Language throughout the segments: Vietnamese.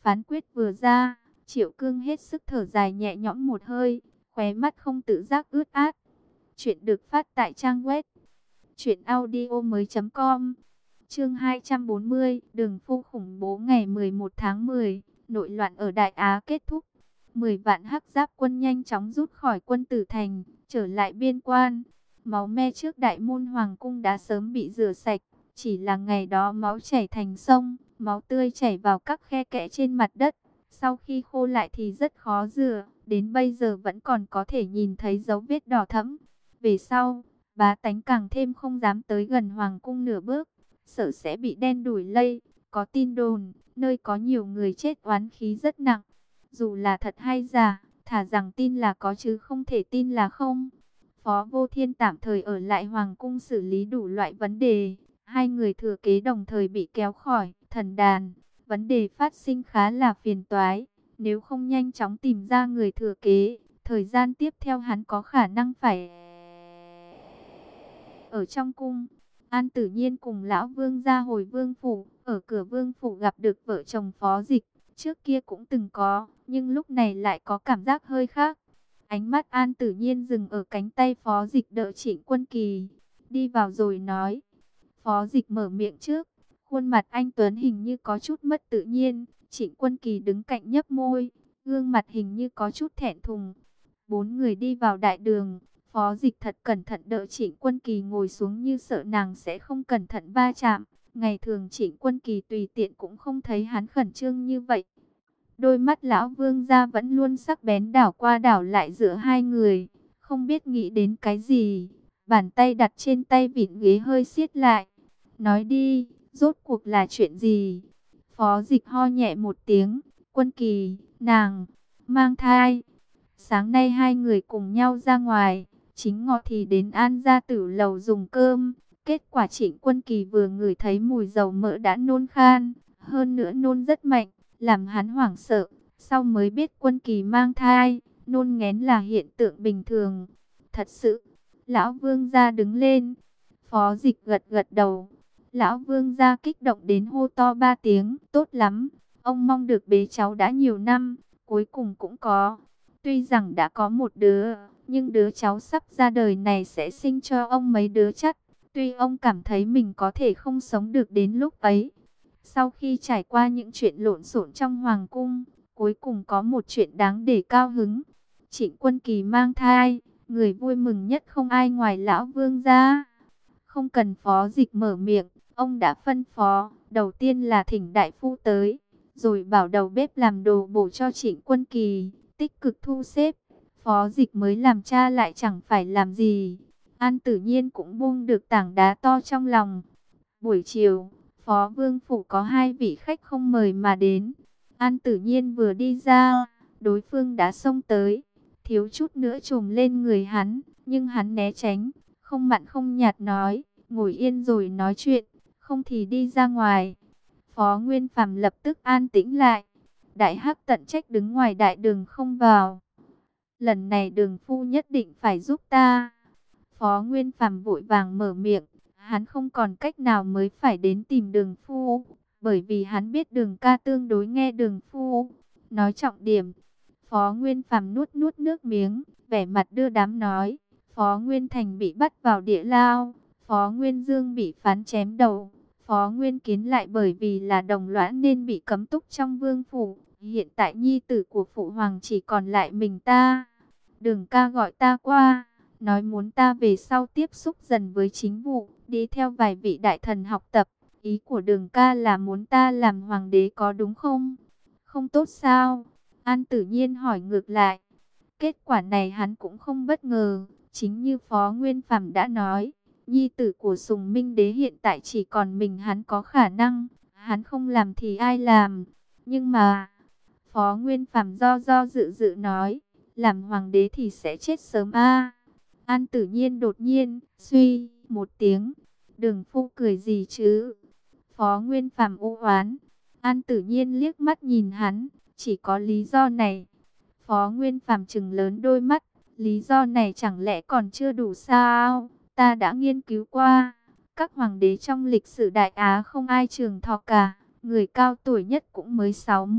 phán quyết vừa ra, Triệu Cương hết sức thở dài nhẹ nhõm một hơi, khóe mắt không tự giác ướt át. Chuyện được phát tại trang web truyệnaudiomoi.com. Chương 240, Đường Phu khủng bố ngày 11 tháng 10, nội loạn ở Đại Á kết thúc. 10 vạn Hắc Giáp quân nhanh chóng rút khỏi Quân Tử Thành, trở lại biên quan. Máu me trước đại môn hoàng cung đã sớm bị rửa sạch, chỉ là ngày đó máu chảy thành sông, máu tươi chảy vào các khe kẽ trên mặt đất. Sau khi khô lại thì rất khó rửa, đến bây giờ vẫn còn có thể nhìn thấy dấu vết đỏ thẫm. Về sau, bá tánh càng thêm không dám tới gần hoàng cung nửa bước, sợ sẽ bị đen đủi lây. Có tin đồn, nơi có nhiều người chết oán khí rất nặng. Dù là thật hay giả, thà rằng tin là có chứ không thể tin là không. Phó Vô Thiên tạm thời ở lại hoàng cung xử lý đủ loại vấn đề. Hai người thừa kế đồng thời bị kéo khỏi thần đàn. Vấn đề phát sinh khá là phiền toái. Nếu không nhanh chóng tìm ra người thừa kế, thời gian tiếp theo hắn có khả năng phải ở trong cung. An Tử Nhiên cùng lão vương ra hồi vương phủ, ở cửa vương phủ gặp được vợ chồng Phó Dịch. Trước kia cũng từng có, nhưng lúc này lại có cảm giác hơi khác. Ánh mắt An Tử Nhiên dừng ở cánh tay Phó Dịch đỡ Trịnh Quân Kỳ. Đi vào rồi nói. Phó Dịch mở miệng trước. Khuôn mặt anh tuấn hình như có chút mất tự nhiên. Trịnh Quân Kỳ đứng cạnh nhấp môi. Gương mặt hình như có chút thẹn thùng. Bốn người đi vào đại đường. Phó Dịch thật cẩn thận đỡ Trịnh Quân Kỳ ngồi xuống như sợ nàng sẽ không cẩn thận va chạm. Ngày thường Trịnh Quân Kỳ tùy tiện cũng không thấy hắn khẩn trương như vậy. Đôi mắt lão vương gia vẫn luôn sắc bén đảo qua đảo lại giữa hai người. Không biết nghĩ đến cái gì. Bàn tay đặt trên tay vịn ghế hơi siết lại. Nói đi, rốt cuộc là chuyện gì? Phó Dịch ho nhẹ một tiếng. Quân Kỳ, nàng, mang thai. Sáng nay hai người cùng nhau ra ngoài. Chính ngọ thì đến An Gia Tử lầu dùng cơm. Kết quả Trịnh Quân Kỳ vừa ngửi thấy mùi dầu mỡ đã nôn khan. Hơn nữa nôn rất mạnh, làm hắn hoảng sợ. Sau mới biết Quân Kỳ mang thai, nôn nghén là hiện tượng bình thường. Thật sự, lão vương gia đứng lên. Phó Dịch gật gật đầu. Lão vương gia kích động đến hô to 3 tiếng, tốt lắm. Ông mong được bế cháu đã nhiều năm, cuối cùng cũng có. Tuy rằng đã có một đứa, nhưng đứa cháu sắp ra đời này sẽ sinh cho ông mấy đứa chắc. Tuy ông cảm thấy mình có thể không sống được đến lúc ấy. Sau khi trải qua những chuyện lộn xộn trong hoàng cung, cuối cùng có một chuyện đáng để cao hứng. Trịnh Quân Kỳ mang thai, người vui mừng nhất không ai ngoài lão vương gia. Không cần Phó Dịch mở miệng, ông đã phân phó, đầu tiên là thỉnh đại phu tới, rồi bảo đầu bếp làm đồ bổ cho Trịnh Quân Kỳ, tích cực thu xếp. Phó Dịch mới làm cha lại chẳng phải làm gì. An Tử Nhiên cũng buông được tảng đá to trong lòng. Buổi chiều, Phó Vương Phủ có hai vị khách không mời mà đến. An Tử Nhiên vừa đi ra, đối phương đã xông tới, thiếu chút nữa trồm lên người hắn, nhưng hắn né tránh, không mặn không nhạt nói, ngồi yên rồi nói chuyện, không thì đi ra ngoài. Phó Nguyên Phàm lập tức an tĩnh lại. Đại Hắc tận trách đứng ngoài đại đường không vào. Lần này Đường phu nhất định phải giúp ta. Phó Nguyên Phàm vội vàng mở miệng. Hắn không còn cách nào mới phải đến tìm Đường phu, bởi vì hắn biết Đường ca tương đối nghe Đường phu. Nói trọng điểm. Phó Nguyên Phàm nuốt nuốt nước miếng, vẻ mặt đưa đám nói. Phó Nguyên Thành bị bắt vào địa lao. Phó Nguyên Dương bị phán chém đầu. Phó Nguyên Kiến lại bởi vì là đồng lõa nên bị cấm túc trong vương phủ. Hiện tại nhi tử của phụ hoàng chỉ còn lại mình ta. Đường ca gọi ta qua, nói muốn ta về sau tiếp xúc dần với chính vụ, đi theo vài vị đại thần học tập. Ý của Đường ca là muốn ta làm hoàng đế có đúng không? Không tốt sao? An Tử Nhiên hỏi ngược lại. Kết quả này hắn cũng không bất ngờ. Chính như Phó Nguyên Phàm đã nói, nhi tử của Sùng Minh Đế hiện tại chỉ còn mình hắn có khả năng. Hắn không làm thì ai làm? Nhưng mà Phó Nguyên Phàm do dự dự nói, làm hoàng đế thì sẽ chết sớm a. An Tử Nhiên đột nhiên suy một tiếng, Đường phu cười gì chứ? Phó Nguyên Phàm u oán. An Tử Nhiên liếc mắt nhìn hắn, chỉ có lý do này. Phó Nguyên Phàm trừng lớn đôi mắt, lý do này chẳng lẽ còn chưa đủ sao? Ta đã nghiên cứu qua, các hoàng đế trong lịch sử Đại Á không ai trường thọ cả, người cao tuổi nhất cũng mới 60,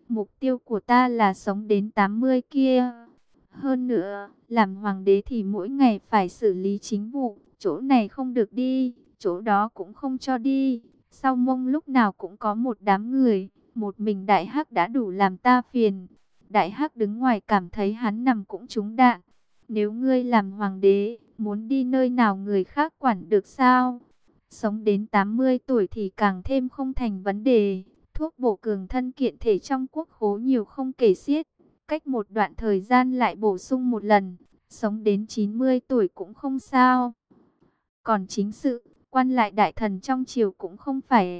Mục tiêu của ta là sống đến 80 kia. Hơn nữa, làm hoàng đế thì mỗi ngày phải xử lý chính vụ, chỗ này không được đi, chỗ đó cũng không cho đi. Sau mông lúc nào cũng có một đám người, một mình Đại Hắc đã đủ làm ta phiền. Đại Hắc đứng ngoài cảm thấy hắn nằm cũng trúng đạn. Nếu ngươi làm hoàng đế, muốn đi nơi nào người khác quản được sao? Sống đến 80 tuổi thì càng thêm không thành vấn đề. Thuốc bổ cường thân kiện thể trong quốc khố nhiều không kể xiết. Cách một đoạn thời gian lại bổ sung một lần. Sống đến 90 tuổi cũng không sao. Còn chính sự, quan lại đại thần trong triều cũng không phải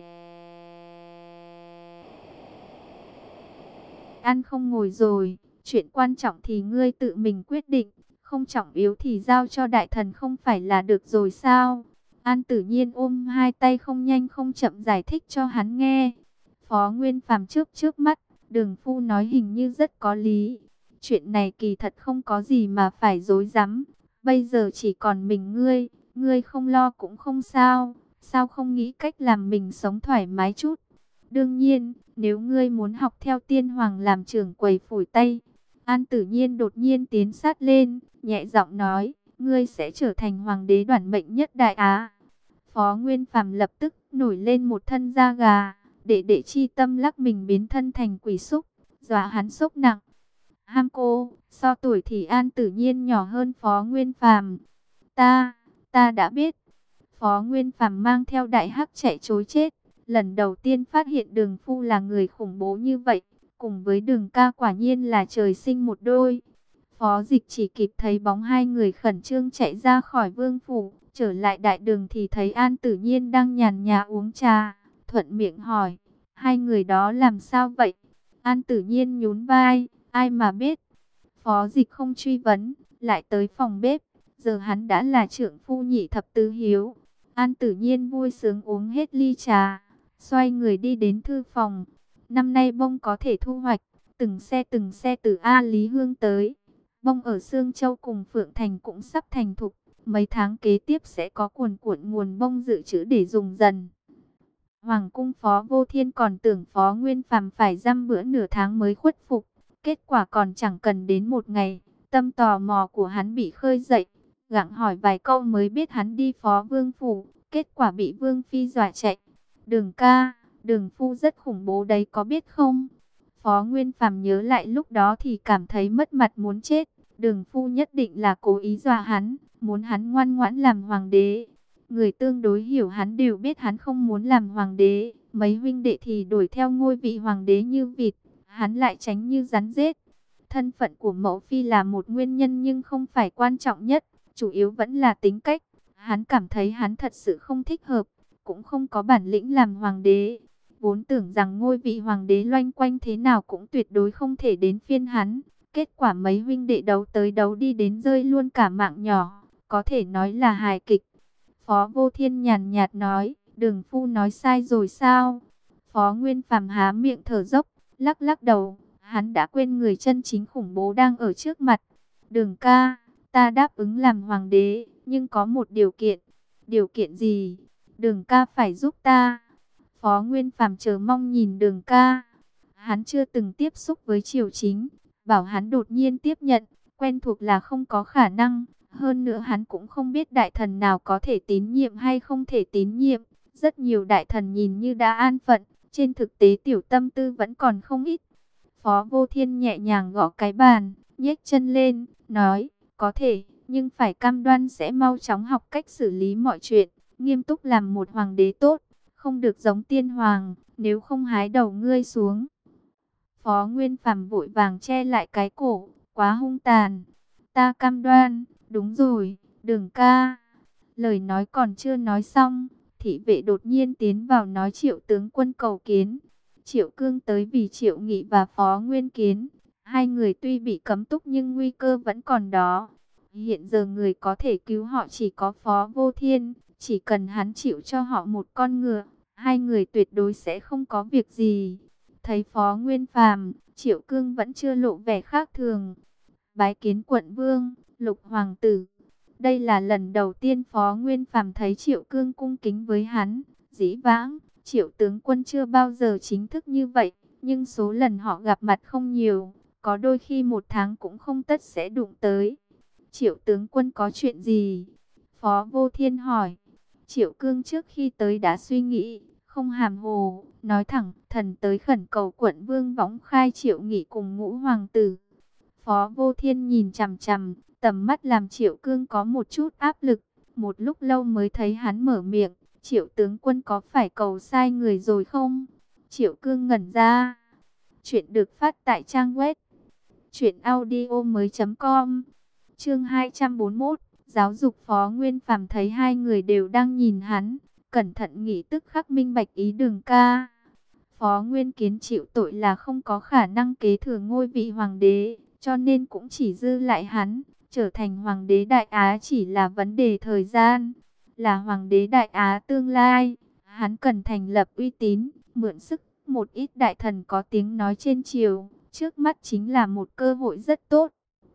ăn không ngồi rồi. Chuyện quan trọng thì ngươi tự mình quyết định. Không trọng yếu thì giao cho đại thần không phải là được rồi sao? An Tử Nhiên ôm hai tay không nhanh không chậm giải thích cho hắn nghe. Phó Nguyên Phàm chớp chớp mắt, Đường Phu nói hình như rất có lý. Chuyện này kỳ thật không có gì mà phải rối rắm. Bây giờ chỉ còn mình ngươi không lo cũng không sao. Sao không nghĩ cách làm mình sống thoải mái chút? Đương nhiên, nếu ngươi muốn học theo Tiên Hoàng làm trưởng quầy phủi tay. An Tử Nhiên đột nhiên tiến sát lên, nhẹ giọng nói, ngươi sẽ trở thành hoàng đế đoản mệnh nhất Đại Á. Phó Nguyên Phàm lập tức nổi lên một thân da gà, đệ chi tâm lắc mình biến thân thành quỷ xúc, dọa hắn sốc nặng. Ham cô, so tuổi thì An Tử Nhiên nhỏ hơn Phó Nguyên Phàm. Ta đã biết. Phó Nguyên Phàm mang theo Đại Hắc chạy trối chết, lần đầu tiên phát hiện Đường Phu là người khủng bố như vậy, cùng với Đường Ca quả nhiên là trời sinh một đôi. Phó Dịch chỉ kịp thấy bóng hai người khẩn trương chạy ra khỏi vương phủ, trở lại đại đường thì thấy An Tử Nhiên đang nhàn nhã uống trà, thuận miệng hỏi, hai người đó làm sao vậy? An Tử Nhiên nhún vai, ai mà biết. Phó Dịch không truy vấn, lại tới phòng bếp, giờ hắn đã là trưởng phu nhị thập tứ hiếu. An Tử Nhiên vui sướng uống hết ly trà, xoay người đi đến thư phòng. Năm nay bông có thể thu hoạch, từng xe từ A Lý Hương tới. Bông ở Sương Châu cùng Phượng Thành cũng sắp thành thục, mấy tháng kế tiếp sẽ có cuồn cuộn nguồn bông dự trữ để dùng dần. Hoàng cung Phó Vô Thiên còn tưởng Phó Nguyên Phàm phải dăm bữa nửa tháng mới khuất phục, kết quả còn chẳng cần đến một ngày, tâm tò mò của hắn bị khơi dậy, gặng hỏi vài câu mới biết hắn đi Phó Vương phủ, kết quả bị Vương phi dọa chạy. Đường ca, Đường phu rất khủng bố đấy có biết không? Phó Nguyên Phàm nhớ lại lúc đó thì cảm thấy mất mặt muốn chết. Đường phu nhất định là cố ý dọa hắn, muốn hắn ngoan ngoãn làm hoàng đế. Người tương đối hiểu hắn đều biết hắn không muốn làm hoàng đế. Mấy huynh đệ thì đuổi theo ngôi vị hoàng đế như vịt, hắn lại tránh như rắn rết. Thân phận của mẫu phi là một nguyên nhân nhưng không phải quan trọng nhất, chủ yếu vẫn là tính cách. Hắn cảm thấy hắn thật sự không thích hợp, cũng không có bản lĩnh làm hoàng đế. Vốn tưởng rằng ngôi vị hoàng đế loanh quanh thế nào cũng tuyệt đối không thể đến phiên hắn. Kết quả mấy huynh đệ đấu tới đấu đi đến rơi luôn cả mạng nhỏ, có thể nói là hài kịch. Phó Vô Thiên nhàn nhạt nói, Đường phu nói sai rồi sao? Phó Nguyên Phàm há miệng thở dốc, lắc lắc đầu, hắn đã quên người chân chính khủng bố đang ở trước mặt. Đường ca, ta đáp ứng làm hoàng đế, nhưng có một điều kiện. Điều kiện gì? Đường ca phải giúp ta. Phó Nguyên Phàm chờ mong nhìn Đường ca. Hắn chưa từng tiếp xúc với triều chính, bảo hắn đột nhiên tiếp nhận, quen thuộc là không có khả năng. Hơn nữa hắn cũng không biết đại thần nào có thể tín nhiệm hay không thể tín nhiệm. Rất nhiều đại thần nhìn như đã an phận, trên thực tế tiểu tâm tư vẫn còn không ít. Phó Vô Thiên nhẹ nhàng gõ cái bàn, nhếch chân lên, nói, có thể, nhưng phải cam đoan sẽ mau chóng học cách xử lý mọi chuyện, nghiêm túc làm một hoàng đế tốt, không được giống tiên hoàng, nếu không hái đầu ngươi xuống. Phó Nguyên Phàm vội vàng che lại cái cổ, quá hung tàn. Ta cam đoan, đúng rồi, Đường ca. Lời nói còn chưa nói xong, thị vệ đột nhiên tiến vào nói Triệu tướng quân cầu kiến. Triệu Cương tới vì Triệu Nghị và Phó Nguyên kiến. Hai người tuy bị cấm túc nhưng nguy cơ vẫn còn đó. Hiện giờ người có thể cứu họ chỉ có Phó Vô Thiên. Chỉ cần hắn chịu cho họ một con ngựa, hai người tuyệt đối sẽ không có việc gì. Thấy Phó Nguyên Phàm, Triệu Cương vẫn chưa lộ vẻ khác thường. Bái kiến quận vương, Lục hoàng tử. Đây là lần đầu tiên Phó Nguyên Phàm thấy Triệu Cương cung kính với hắn. Dĩ vãng, Triệu tướng quân chưa bao giờ chính thức như vậy, nhưng số lần họ gặp mặt không nhiều, có đôi khi một tháng cũng không tất sẽ đụng tới. Triệu tướng quân có chuyện gì? Phó Vô Thiên hỏi. Triệu Cương trước khi tới đã suy nghĩ, không hàm hồ, nói thẳng, thần tới khẩn cầu quận Vương Võng khai Triệu Nghị cùng Ngũ hoàng tử. Phó Vô Thiên nhìn chằm chằm, tầm mắt làm Triệu Cương có một chút áp lực, một lúc lâu mới thấy hắn mở miệng, Triệu tướng quân có phải cầu sai người rồi không? Triệu Cương ngẩn ra. Chuyện được phát tại trang web truyệnaudiomoi.com. Chương 241, giáo dục. Phó Nguyên Phàm thấy hai người đều đang nhìn hắn, cẩn thận nghĩ tức khắc minh bạch ý Đường ca. Phó Nguyên Kiến chịu tội là không có khả năng kế thừa ngôi vị hoàng đế, cho nên cũng chỉ dư lại hắn, trở thành hoàng đế Đại Á chỉ là vấn đề thời gian. Là hoàng đế Đại Á tương lai, hắn cần thành lập uy tín, mượn sức một ít đại thần có tiếng nói trên triều, trước mắt chính là một cơ hội rất tốt.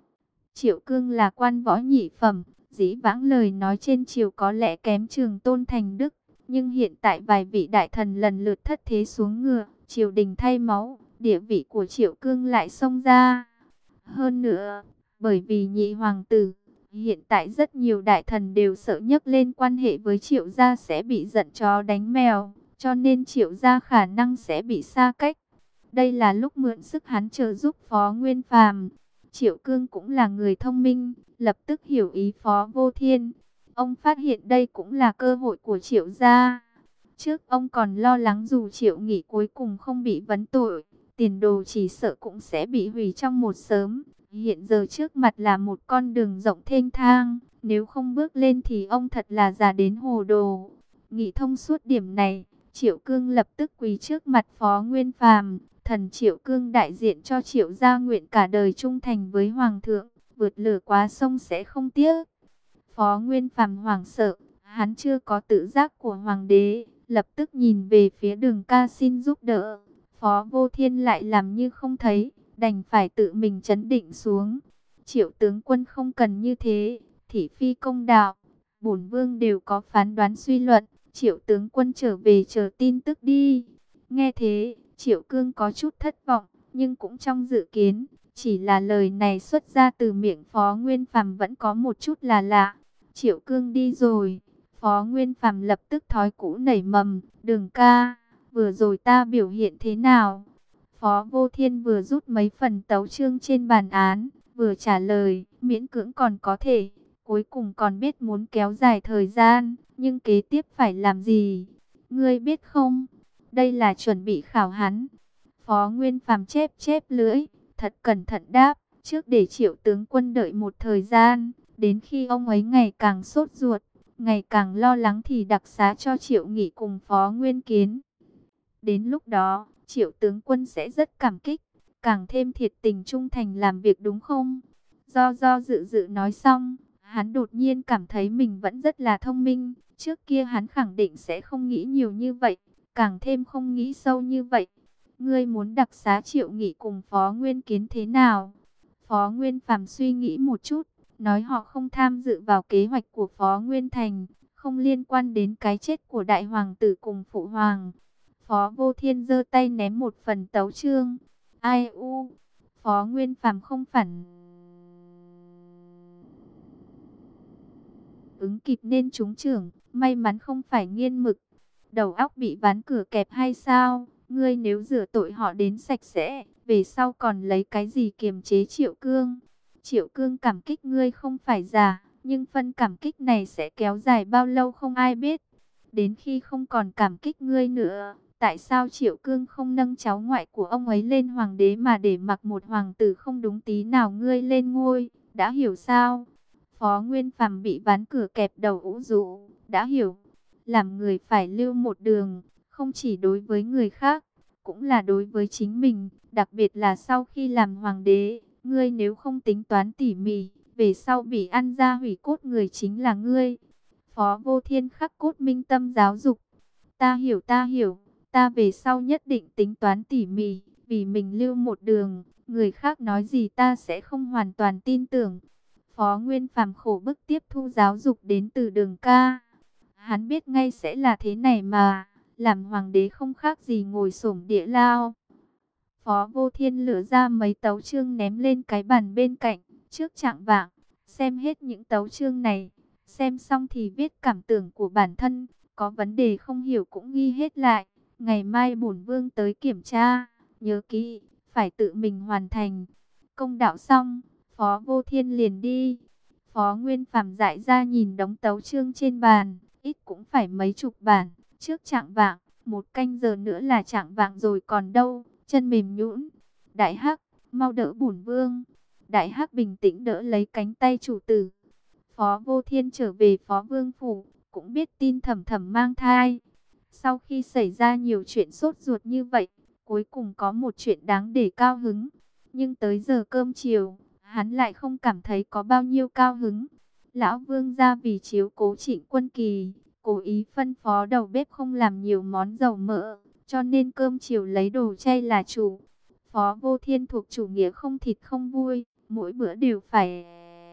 Triệu Cương là quan võ nhị phẩm, dĩ vãng lời nói trên triều có lẽ kém Trường Tôn Thành Đức, nhưng hiện tại vài vị đại thần lần lượt thất thế xuống ngựa, triều đình thay máu, địa vị của Triệu Cương lại xông ra. Hơn nữa, bởi vì nhị hoàng tử, hiện tại rất nhiều đại thần đều sợ nhắc lên quan hệ với Triệu gia sẽ bị giận chó đánh mèo, cho nên Triệu gia khả năng sẽ bị xa cách. Đây là lúc mượn sức hắn trợ giúp Phó Nguyên Phàm. Triệu Cương cũng là người thông minh, lập tức hiểu ý Phó Vô Thiên. Ông phát hiện đây cũng là cơ hội của Triệu gia. Trước ông còn lo lắng dù Triệu Nghị cuối cùng không bị vấn tội, tiền đồ chỉ sợ cũng sẽ bị hủy trong một sớm. Hiện giờ trước mặt là một con đường rộng thênh thang, nếu không bước lên thì ông thật là già đến hồ đồ. Nghĩ thông suốt điểm này, Triệu Cương lập tức quỳ trước mặt Phó Nguyên Phàm. Thần Triệu Cương đại diện cho Triệu gia nguyện cả đời trung thành với Hoàng thượng, vượt lửa quá sông sẽ không tiếc. Phó Nguyên Phàm hoảng sợ, hắn chưa có tự giác của Hoàng đế, lập tức nhìn về phía Đường ca xin giúp đỡ. Phó Vô Thiên lại làm như không thấy, đành phải tự mình trấn định xuống. Triệu tướng quân không cần như thế, thị phi công đạo, bổn vương đều có phán đoán suy luận. Triệu tướng quân trở về chờ tin tức đi. Nghe thế, Triệu Cương có chút thất vọng, nhưng cũng trong dự kiến, chỉ là lời này xuất ra từ miệng Phó Nguyên Phàm vẫn có một chút là lạ. Triệu Cương đi rồi, Phó Nguyên Phàm lập tức thói cũ nảy mầm, Đường ca, vừa rồi ta biểu hiện thế nào? Phó Vô Thiên vừa rút mấy phần tấu chương trên bàn án, vừa trả lời, miễn cưỡng còn có thể, cuối cùng còn biết muốn kéo dài thời gian, nhưng kế tiếp phải làm gì? Ngươi biết không? Đây là chuẩn bị khảo hắn. Phó Nguyên Phàm chép chép lưỡi, thật cẩn thận đáp, trước để Triệu tướng quân đợi một thời gian, đến khi ông ấy ngày càng sốt ruột, ngày càng lo lắng thì đặc xá cho Triệu Nghị cùng Phó Nguyên Kiến. Đến lúc đó, Triệu tướng quân sẽ rất cảm kích, càng thêm thiệt tình trung thành làm việc đúng không? Do dự dự nói xong, hắn đột nhiên cảm thấy mình vẫn rất là thông minh, trước kia hắn khẳng định sẽ không nghĩ nhiều như vậy, càng thêm không nghĩ sâu như vậy. Ngươi muốn đặc xá Triệu Nghị cùng Phó Nguyên Kiến thế nào? Phó Nguyên Phàm suy nghĩ một chút, nói họ không tham dự vào kế hoạch của Phó Nguyên Thành, không liên quan đến cái chết của đại hoàng tử cùng phụ hoàng. Phó Vô Thiên giơ tay ném một phần tấu chương. Ai u? Phó Nguyên Phàm không phản ứng kịp nên trúng chưởng, may mắn không phải nghiên mực. Đầu óc bị ván cửa kẹp hay sao? Ngươi nếu rửa tội họ đến sạch sẽ, về sau còn lấy cái gì kiềm chế Triệu Cương? Triệu Cương cảm kích ngươi không phải giả, nhưng phân cảm kích này sẽ kéo dài bao lâu không ai biết. Đến khi không còn cảm kích ngươi nữa, tại sao Triệu Cương không nâng cháu ngoại của ông ấy lên hoàng đế mà để mặc một hoàng tử không đúng tí nào ngươi lên ngôi? Đã hiểu sao? Phó Nguyên Phàm bị ván cửa kẹp đầu ủ rũ, đã hiểu. Làm người phải lưu một đường, không chỉ đối với người khác, cũng là đối với chính mình, đặc biệt là sau khi làm hoàng đế, ngươi nếu không tính toán tỉ mỉ, về sau bị ăn ra hủy cốt người chính là ngươi. Phó Vô Thiên khắc cốt minh tâm giáo dục. Ta hiểu, ta về sau nhất định tính toán tỉ mỉ, vì mình lưu một đường, người khác nói gì ta sẽ không hoàn toàn tin tưởng. Phó Nguyên Phàm khổ bức tiếp thu giáo dục đến từ Đường ca. Hắn biết ngay sẽ là thế này mà, làm hoàng đế không khác gì ngồi xổm địa lao. Phó Vô Thiên lựa ra mấy tấu chương ném lên cái bàn bên cạnh. Trước chạng vạng, xem hết những tấu chương này. Xem xong thì viết cảm tưởng của bản thân. Có vấn đề không hiểu cũng ghi hết lại. Ngày mai bổn vương tới kiểm tra. Nhớ kỹ, phải tự mình hoàn thành. Công đạo xong, Phó Vô Thiên liền đi. Phó Nguyên Phàm dại ra nhìn đống tấu chương trên bàn. Ít cũng phải mấy chục bản. Trước chạng vạng, 1 canh giờ nữa là chạng vạng rồi còn đâu. Chân mềm nhũn. Đại Hắc, mau đỡ bổn vương. Đại Hắc bình tĩnh đỡ lấy cánh tay chủ tử. Phó Vô Thiên trở về Phó Vương phủ, cũng biết tin Thẩm Thẩm mang thai. Sau khi xảy ra nhiều chuyện sốt ruột như vậy, cuối cùng có một chuyện đáng để cao hứng. Nhưng tới giờ cơm chiều, hắn lại không cảm thấy có bao nhiêu cao hứng. Lão Vương gia vì chiếu cố Trịnh Quân Kỳ, cố ý phân phó đầu bếp không làm nhiều món dầu mỡ, cho nên cơm chiều lấy đồ chay là chủ. Phó Vô Thiên thuộc chủ nghĩa không thịt không vui, mỗi bữa đều phải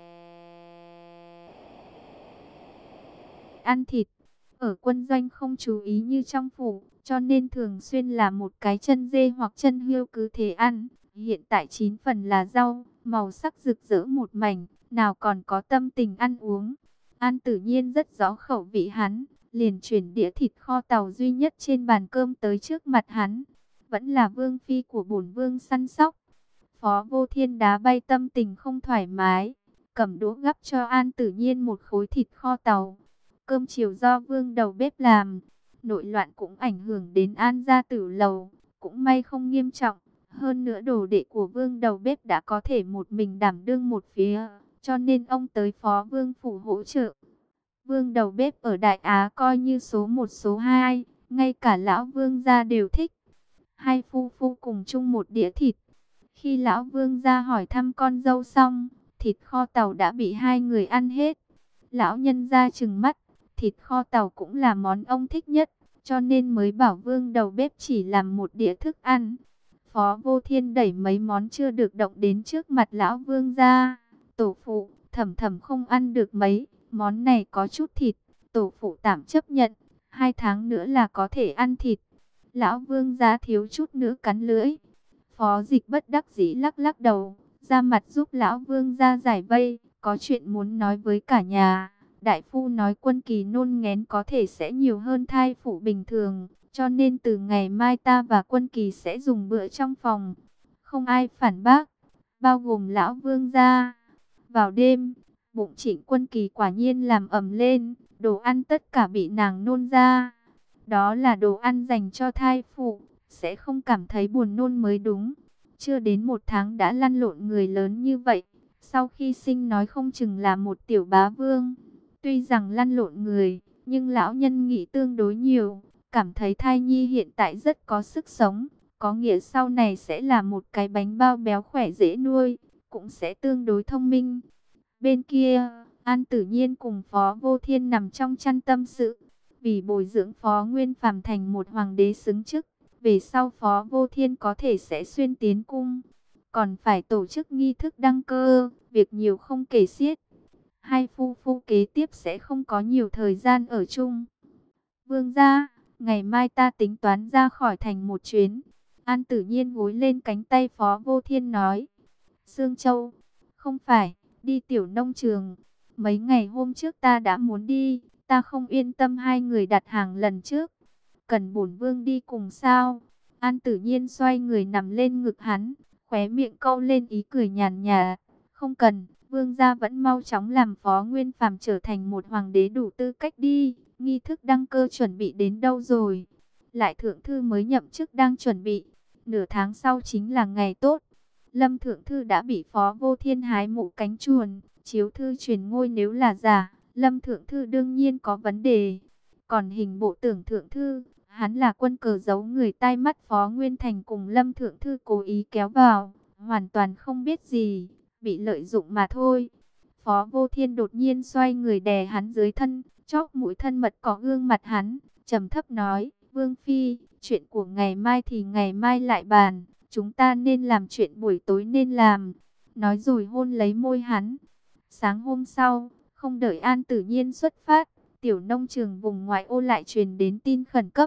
ăn thịt. Ở quân doanh không chú ý như trong phủ, cho nên thường xuyên là một cái chân dê hoặc chân hươu cứ thế ăn. Hiện tại 9 phần là rau, màu sắc rực rỡ một mảnh, nào còn có tâm tình ăn uống. An Tử Nhiên rất rõ khẩu vị hắn, liền chuyển đĩa thịt kho tàu duy nhất trên bàn cơm tới trước mặt hắn. Vẫn là vương phi của bổn vương săn sóc. Phó Vô Thiên đá bay tâm tình không thoải mái, cầm đũa gắp cho An Tử Nhiên một khối thịt kho tàu. Cơm chiều do vương đầu bếp làm, nội loạn cũng ảnh hưởng đến An gia tử lầu, cũng may không nghiêm trọng. Hơn nữa đồ đệ của vương đầu bếp đã có thể một mình đảm đương một phía, cho nên ông tới Phó Vương phủ hỗ trợ. Vương đầu bếp ở Đại Á coi như số 1 số 2, ngay cả lão vương gia đều thích. Hai phu phu cùng chung một đĩa thịt. Khi lão vương gia hỏi thăm con dâu xong, thịt kho tàu đã bị hai người ăn hết. Lão nhân gia trừng mắt, thịt kho tàu cũng là món ông thích nhất, cho nên mới bảo vương đầu bếp chỉ làm một đĩa thức ăn. Phó Vô Thiên đẩy mấy món chưa được động đến trước mặt lão vương gia. Tổ phụ, Thẩm Thẩm không ăn được mấy, món này có chút thịt, tổ phụ tạm chấp nhận, 2 tháng nữa là có thể ăn thịt. Lão vương gia thiếu chút nữa cắn lưỡi. Phó Dịch bất đắc dĩ lắc lắc đầu, ra mặt giúp lão vương gia giải vây, có chuyện muốn nói với cả nhà. Đại phu nói Quân Kỳ nôn nghén có thể sẽ nhiều hơn thai phụ bình thường, cho nên từ ngày mai ta và Quân Kỳ sẽ dùng bữa trong phòng. Không ai phản bác, bao gồm lão vương gia. Vào đêm, bụng Trịnh Quân Kỳ quả nhiên làm ầm lên, đồ ăn tất cả bị nàng nôn ra. Đó là đồ ăn dành cho thai phụ, sẽ không cảm thấy buồn nôn mới đúng. Chưa đến 1 tháng đã lăn lộn người lớn như vậy, sau khi sinh nói không chừng là một tiểu bá vương. Tuy rằng lăn lộn người, nhưng lão nhân nghĩ tương đối nhiều, cảm thấy thai nhi hiện tại rất có sức sống, có nghĩa sau này sẽ là một cái bánh bao béo khỏe dễ nuôi, cũng sẽ tương đối thông minh. Bên kia, An Tử Nhiên cùng Phó Vô Thiên nằm trong chăn tâm sự, vì bồi dưỡng Phó Nguyên Phàm thành một hoàng đế xứng chức, về sau Phó Vô Thiên có thể sẽ xuyên tiến cung, còn phải tổ chức nghi thức đăng cơ, việc nhiều không kể xiết. Hai phu phu kế tiếp sẽ không có nhiều thời gian ở chung. Vương gia, ngày mai ta tính toán ra khỏi thành một chuyến. An Tử Nhiên gối lên cánh tay Phó Vô Thiên nói. Sương Châu, không phải, đi tiểu nông trường. Mấy ngày hôm trước ta đã muốn đi, ta không yên tâm hai người đặt hàng lần trước. Cần bổn vương đi cùng sao? An Tử Nhiên xoay người nằm lên ngực hắn, khóe miệng câu lên ý cười nhàn nhạt. Không cần, vương gia vẫn mau chóng làm Phó Nguyên Phàm trở thành một hoàng đế đủ tư cách đi. Nghi thức đăng cơ chuẩn bị đến đâu rồi? Lại thượng thư mới nhậm chức đang chuẩn bị. Nửa tháng sau chính là ngày tốt. Lâm thượng thư đã bị Phó Vô Thiên hái mũ cánh chuồn. Chiếu thư truyền ngôi nếu là giả, Lâm thượng thư đương nhiên có vấn đề. Còn hình bộ tưởng thượng thư, hắn là quân cờ giấu người tai mắt Phó Nguyên Thành cùng Lâm thượng thư cố ý kéo vào, hoàn toàn không biết gì, bị lợi dụng mà thôi. Phó Vô Thiên đột nhiên xoay người đè hắn dưới thân, chóp mũi thân mật có gương mặt hắn, trầm thấp nói, Vương Phi, chuyện của ngày mai thì ngày mai lại bàn, chúng ta nên làm chuyện buổi tối nên làm. Nói rồi hôn lấy môi hắn. Sáng hôm sau, không đợi An Tử Nhiên xuất phát, tiểu nông trường vùng ngoại ô lại truyền đến tin khẩn cấp.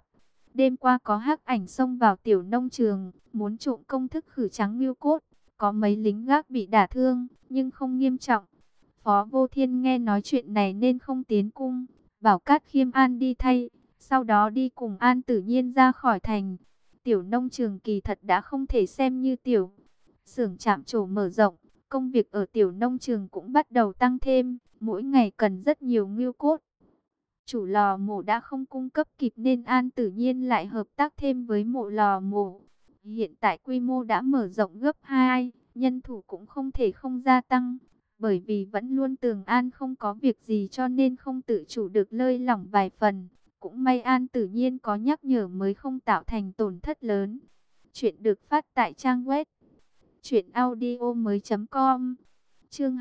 Đêm qua có hắc ảnh xông vào tiểu nông trường, muốn trộm công thức khử trắng ngưu cốt. Có mấy lính gác bị đả thương, nhưng không nghiêm trọng. Phó Vô Thiên nghe nói chuyện này nên không tiến cung, bảo Cát Khiêm An đi thay, sau đó đi cùng An Tử Nhiên ra khỏi thành. Tiểu nông trường kỳ thật đã không thể xem như tiểu xưởng trạm trổ mở rộng, công việc ở tiểu nông trường cũng bắt đầu tăng thêm, mỗi ngày cần rất nhiều ngưu cốt. Chủ lò mổ đã không cung cấp kịp nên An Tử Nhiên lại hợp tác thêm với mộ lò mổ. Hiện tại quy mô đã mở rộng gấp 2, nhân thủ cũng không thể không gia tăng. Bởi vì vẫn luôn Tường An không có việc gì cho nên không tự chủ được lơi lỏng vài phần. Cũng may An Tử Nhiên có nhắc nhở mới không tạo thành tổn thất lớn. Chuyện được phát tại trang web truyệnaudiomoi.com. Chương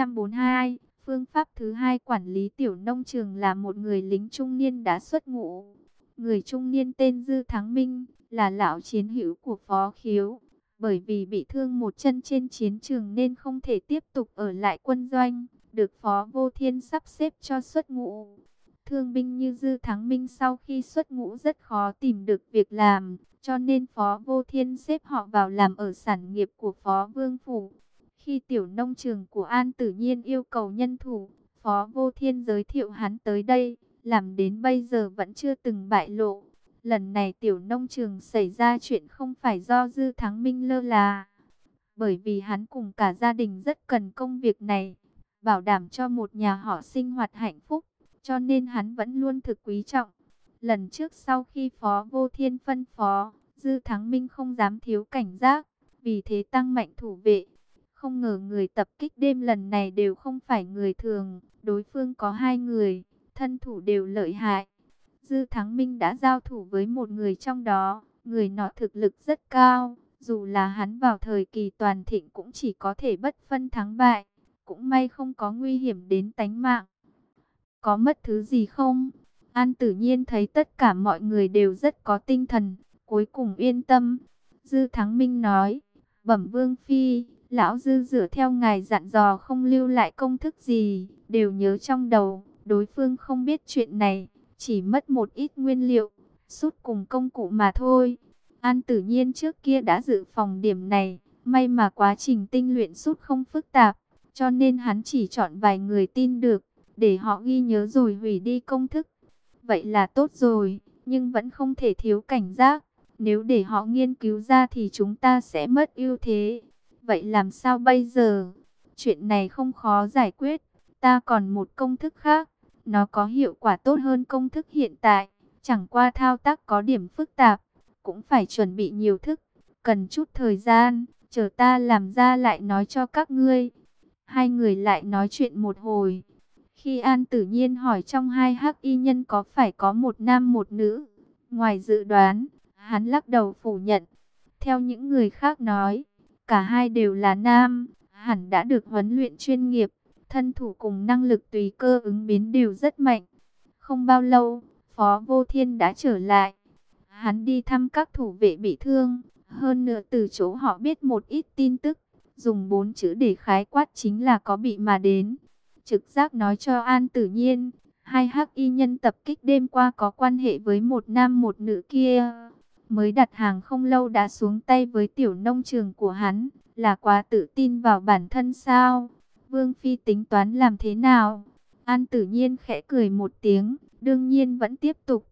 242, phương pháp thứ hai quản lý tiểu nông trường là một người lính trung niên đã xuất ngũ. Người trung niên tên Dư Thắng Minh, là lão chiến hữu của Phó Khiếu. Bởi vì bị thương một chân trên chiến trường nên không thể tiếp tục ở lại quân doanh, được Phó Vô Thiên sắp xếp cho xuất ngũ. Thương binh như Dư Thắng Minh sau khi xuất ngũ rất khó tìm được việc làm, cho nên Phó Vô Thiên xếp họ vào làm ở sản nghiệp của Phó Vương Phủ. Khi tiểu nông trường của An Tử Nhiên yêu cầu nhân thủ, Phó Vô Thiên giới thiệu hắn tới đây, làm đến bây giờ vẫn chưa từng bại lộ. Lần này tiểu nông trường xảy ra chuyện không phải do Dư Thắng Minh lơ là, bởi vì hắn cùng cả gia đình rất cần công việc này, bảo đảm cho một nhà họ sinh hoạt hạnh phúc, cho nên hắn vẫn luôn thực quý trọng. Lần trước sau khi Phó Vô Thiên phân phó, Dư Thắng Minh không dám thiếu cảnh giác, vì thế tăng mạnh thủ vệ. Không ngờ người tập kích đêm lần này đều không phải người thường, đối phương có 2 người, thân thủ đều lợi hại. Dư Thắng Minh đã giao thủ với một người trong đó, người nọ thực lực rất cao, dù là hắn vào thời kỳ toàn thịnh cũng chỉ có thể bất phân thắng bại, cũng may không có nguy hiểm đến tánh mạng. Có mất thứ gì không? An Tử Nhiên thấy tất cả mọi người đều rất có tinh thần, cuối cùng yên tâm. Dư Thắng Minh nói, bẩm Vương Phi, lão Dư dựa theo ngài dặn dò không lưu lại công thức gì, đều nhớ trong đầu, đối phương không biết chuyện này, chỉ mất một ít nguyên liệu, sút cùng công cụ mà thôi. An Tử Nhiên trước kia đã dự phòng điểm này, may mà quá trình tinh luyện sút không phức tạp, cho nên hắn chỉ chọn vài người tin được, để họ ghi nhớ rồi hủy đi công thức. Vậy là tốt rồi, nhưng vẫn không thể thiếu cảnh giác. Nếu để họ nghiên cứu ra thì chúng ta sẽ mất ưu thế. Vậy làm sao bây giờ? Chuyện này không khó giải quyết. Ta còn một công thức khác. Nó có hiệu quả tốt hơn công thức hiện tại. Chẳng qua thao tác có điểm phức tạp. Cũng phải chuẩn bị nhiều thức. Cần chút thời gian. Chờ ta làm ra lại nói cho các ngươi. Hai người lại nói chuyện một hồi. Khi An Tử Nhiên hỏi trong hai hắc y nhân có phải có một nam một nữ, ngoài dự đoán, hắn lắc đầu phủ nhận. Theo những người khác nói, cả hai đều là nam, hẳn đã được huấn luyện chuyên nghiệp, thân thủ cùng năng lực tùy cơ ứng biến đều rất mạnh. Không bao lâu, Phó Vô Thiên đã trở lại. Hắn đi thăm các thủ vệ bị thương, hơn nữa từ chỗ họ biết một ít tin tức, dùng 4 chữ để khái quát chính là có bị mà đến. Trực giác nói cho An Tử Nhiên, hai hắc y nhân tập kích đêm qua có quan hệ với một nam một nữ kia. Mới đặt hàng không lâu đã xuống tay với tiểu nông trường của hắn, là quá tự tin vào bản thân sao? Vương Phi tính toán làm thế nào? An Tử Nhiên khẽ cười một tiếng, đương nhiên vẫn tiếp tục.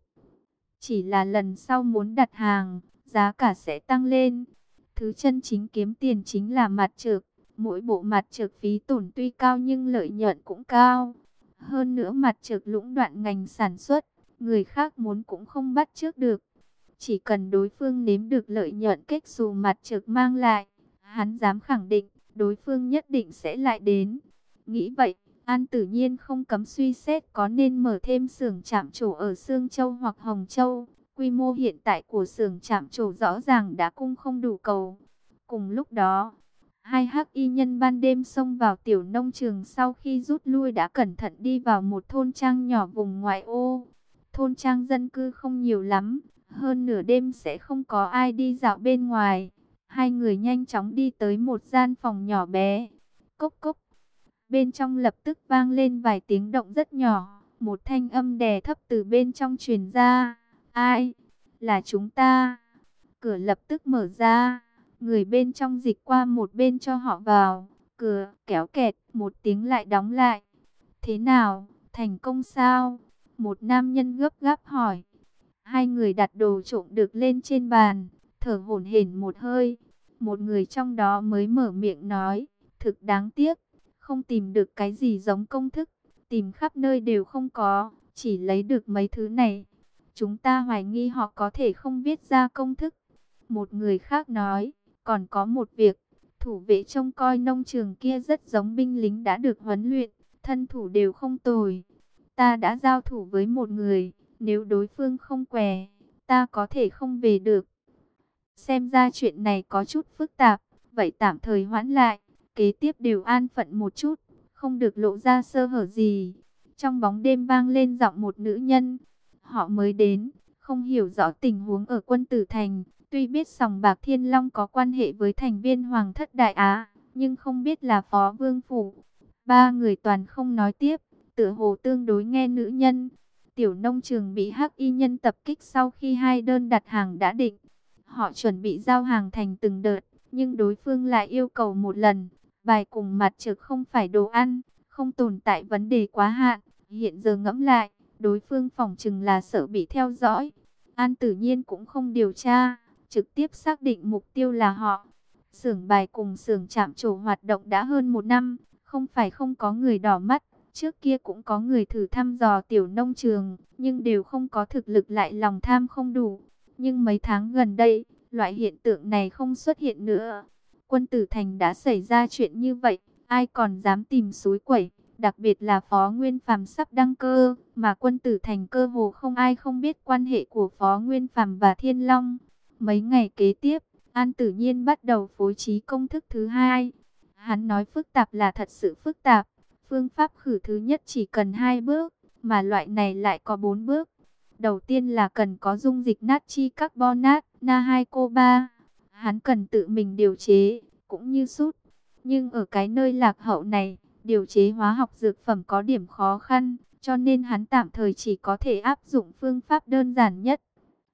Chỉ là lần sau muốn đặt hàng, giá cả sẽ tăng lên. Thứ chân chính kiếm tiền chính là mặt trược. Mỗi bộ mặt trược phí tổn tuy cao nhưng lợi nhuận cũng cao. Hơn nữa mặt trược lũng đoạn ngành sản xuất, người khác muốn cũng không bắt chước được. Chỉ cần đối phương nếm được lợi nhuận kết xù mặt trược mang lại, hắn dám khẳng định đối phương nhất định sẽ lại đến. Nghĩ vậy, An Tử Nhiên không cấm suy xét có nên mở thêm xưởng trạm trổ ở Sương Châu hoặc Hồng Châu. Quy mô hiện tại của xưởng trạm trổ rõ ràng đã cung không đủ cầu. Cùng lúc đó, hai hắc y nhân ban đêm xông vào tiểu nông trường sau khi rút lui đã cẩn thận đi vào một thôn trang nhỏ vùng ngoại ô. Thôn trang dân cư không nhiều lắm, hơn nửa đêm sẽ không có ai đi dạo bên ngoài. Hai người nhanh chóng đi tới một gian phòng nhỏ bé. Cốc cốc. Bên trong lập tức vang lên vài tiếng động rất nhỏ. Một thanh âm đè thấp từ bên trong truyền ra. Ai? là chúng ta. Cửa lập tức mở ra, người bên trong dịch qua một bên cho họ vào. Cửa kéo kẹt, một tiếng lại đóng lại. Thế nào, thành công sao? Một nam nhân gấp gáp hỏi. Hai người đặt đồ trộm được lên trên bàn, thở hổn hển một hơi. Một người trong đó mới mở miệng nói, thực đáng tiếc, không tìm được cái gì giống công thức, tìm khắp nơi đều không có, chỉ lấy được mấy thứ này. Chúng ta hoài nghi họ có thể không viết ra công thức. Một người khác nói, còn có một việc, thủ vệ trông coi nông trường kia rất giống binh lính đã được huấn luyện, thân thủ đều không tồi. Ta đã giao thủ với một người, nếu đối phương không què, ta có thể không về được. Xem ra chuyện này có chút phức tạp, vậy tạm thời hoãn lại, kế tiếp đều an phận một chút, không được lộ ra sơ hở gì. Trong bóng đêm vang lên giọng một nữ nhân, họ mới đến, không hiểu rõ tình huống ở Quân Tử Thành, tuy biết sòng bạc Thiên Long có quan hệ với thành viên Hoàng thất Đại Á, nhưng không biết là Phó Vương Phủ. Ba người toàn không nói tiếp, tựa hồ tương đối nghe nữ nhân. Tiểu nông trường bị hắc y nhân tập kích sau khi hai đơn đặt hàng đã định. Họ chuẩn bị giao hàng thành từng đợt, nhưng đối phương lại yêu cầu một lần. Bài cùng mặt trực không phải đồ ăn, không tồn tại vấn đề quá hạn. Hiện giờ ngẫm lại, đối phương phỏng chừng là sợ bị theo dõi. An Tử Nhiên cũng không điều tra, trực tiếp xác định mục tiêu là họ. Xưởng bài cùng xưởng chạm trổ hoạt động đã hơn một năm, không phải không có người đỏ mắt. Trước kia cũng có người thử thăm dò tiểu nông trường, nhưng đều không có thực lực, lại lòng tham không đủ. Nhưng mấy tháng gần đây, loại hiện tượng này không xuất hiện nữa. Quân Tử Thành đã xảy ra chuyện như vậy, ai còn dám tìm xúi quẩy, đặc biệt là Phó Nguyên Phàm sắp đăng cơ, mà Quân Tử Thành cơ hồ không ai không biết quan hệ của Phó Nguyên Phàm và Thiên Long. Mấy ngày kế tiếp, An Tử Nhiên bắt đầu phối trí công thức thứ hai. Hắn nói phức tạp là thật sự phức tạp. Phương pháp khử thứ nhất chỉ cần 2 bước, mà loại này lại có 4 bước. Đầu tiên là cần có dung dịch natri carbonat, Na2CO3. Hắn cần tự mình điều chế, cũng như sút. Nhưng ở cái nơi lạc hậu này, điều chế hóa học dược phẩm có điểm khó khăn, cho nên hắn tạm thời chỉ có thể áp dụng phương pháp đơn giản nhất.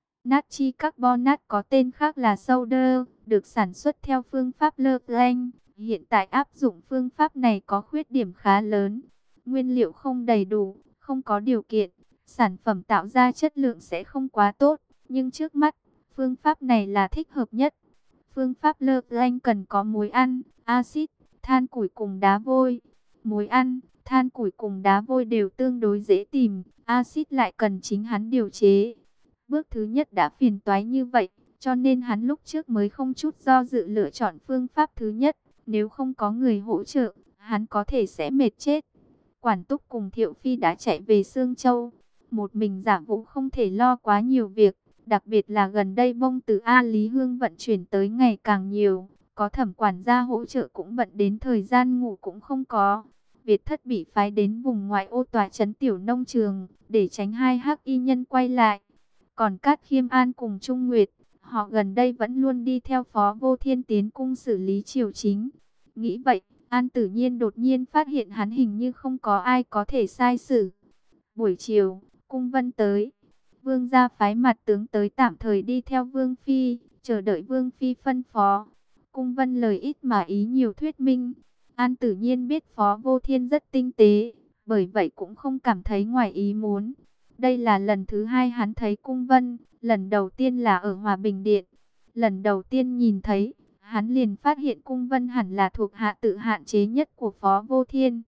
Natri carbonat có tên khác là soda, được sản xuất theo phương pháp Leclanche. Hiện tại áp dụng phương pháp này có khuyết điểm khá lớn. Nguyên liệu không đầy đủ, không có điều kiện, sản phẩm tạo ra chất lượng sẽ không quá tốt. Nhưng trước mắt, phương pháp này là thích hợp nhất. Phương pháp Leclanche cần có muối ăn, axit, than củi cùng đá vôi. Muối ăn, than củi cùng đá vôi đều tương đối dễ tìm, axit lại cần chính hắn điều chế. Bước thứ nhất đã phiền toái như vậy, cho nên hắn lúc trước mới không chút do dự lựa chọn phương pháp thứ nhất. Nếu không có người hỗ trợ, hắn có thể sẽ mệt chết. Quản Túc cùng Thiệu Phi đã chạy về Sương Châu. Một mình Giả Vũ không thể lo quá nhiều việc, đặc biệt là gần đây bông từ A Lý Hương vận chuyển tới ngày càng nhiều. Có Thẩm quản gia hỗ trợ cũng bận đến thời gian ngủ cũng không có. Việt Thất bị phái đến vùng ngoại ô tòa trấn tiểu nông trường, để tránh hai hắc y nhân quay lại. Còn Cát Khiêm An cùng Trung Nguyệt, họ gần đây vẫn luôn đi theo Phó Vô Thiên tiến cung xử lý triều chính. Nghĩ vậy, An Tử Nhiên đột nhiên phát hiện hắn hình như không có ai có thể sai xử. Buổi chiều, Cung Vân tới. Vương gia phái mặt tướng tới tạm thời đi theo Vương Phi, chờ đợi Vương Phi phân phó. Cung Vân lời ít mà ý nhiều thuyết minh. An Tử Nhiên biết Phó Vô Thiên rất tinh tế, bởi vậy cũng không cảm thấy ngoài ý muốn. Đây là lần thứ hai hắn thấy Cung Vân, lần đầu tiên là ở Hòa Bình Điện. Lần đầu tiên nhìn thấy, hắn liền phát hiện Cung Vân hẳn là thuộc hạ tự hạn chế nhất của Phó Vô Thiên.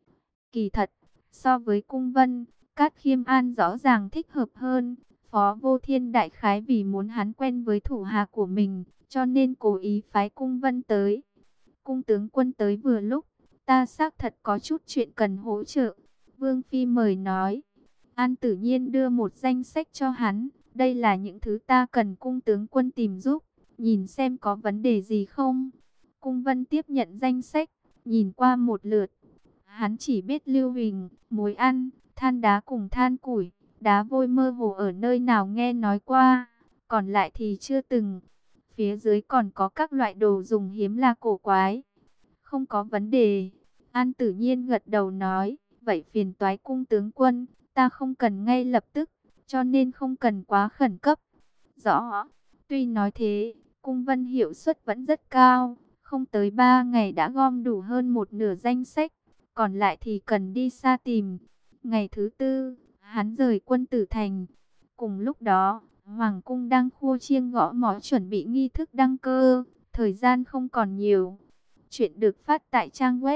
Kỳ thật, so với Cung Vân, Cát Khiêm An rõ ràng thích hợp hơn. Phó Vô Thiên đại khái vì muốn hắn quen với thủ hạ của mình, cho nên cố ý phái Cung Vân tới. Cung tướng quân tới vừa lúc, ta xác thật có chút chuyện cần hỗ trợ. Vương Phi mời nói. An Tử Nhiên đưa một danh sách cho hắn. Đây là những thứ ta cần cung tướng quân tìm giúp. Nhìn xem có vấn đề gì không. Cung Vân tiếp nhận danh sách, nhìn qua một lượt. Hắn chỉ biết lưu huỳnh, muối ăn, than đá cùng than củi, đá vôi mơ hồ ở nơi nào nghe nói qua, còn lại thì chưa từng. Phía dưới còn có các loại đồ dùng hiếm là cổ quái. Không có vấn đề. An Tử Nhiên gật đầu nói, vậy phiền toái cung tướng quân, ta không cần ngay lập tức, cho nên không cần quá khẩn cấp. rõ. Tuy nói thế, cung vân hiệu suất vẫn rất cao, không tới 3 ngày đã gom đủ hơn một nửa danh sách, còn lại thì cần đi xa tìm. Ngày thứ tư, hắn rời quân Tử Thành. Cùng lúc đó, Hoàng cung đang khua chiêng gõ mõ chuẩn bị nghi thức đăng cơ, thời gian không còn nhiều. Chuyện được phát tại trang web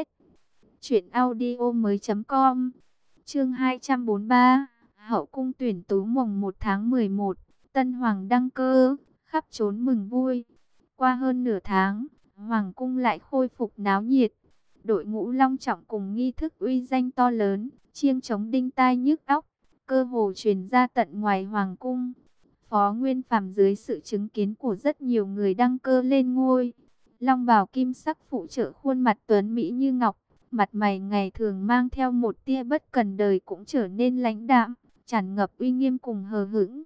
truyệnaudiomoi.com. Chương 243, hậu cung tuyển tú mồng 1 tháng 11, tân hoàng đăng cơ, khắp trốn mừng vui. Qua hơn nửa tháng, hoàng cung lại khôi phục náo nhiệt. Đội ngũ long trọng cùng nghi thức uy danh to lớn, chiêng trống đinh tai nhức óc, cơ hồ truyền ra tận ngoài hoàng cung. Phó Nguyên Phàm dưới sự chứng kiến của rất nhiều người đăng cơ lên ngôi, long bào kim sắc phụ trợ khuôn mặt tuấn mỹ như ngọc, mặt mày ngày thường mang theo một tia bất cần đời cũng trở nên lãnh đạm, tràn ngập uy nghiêm cùng hờ hững.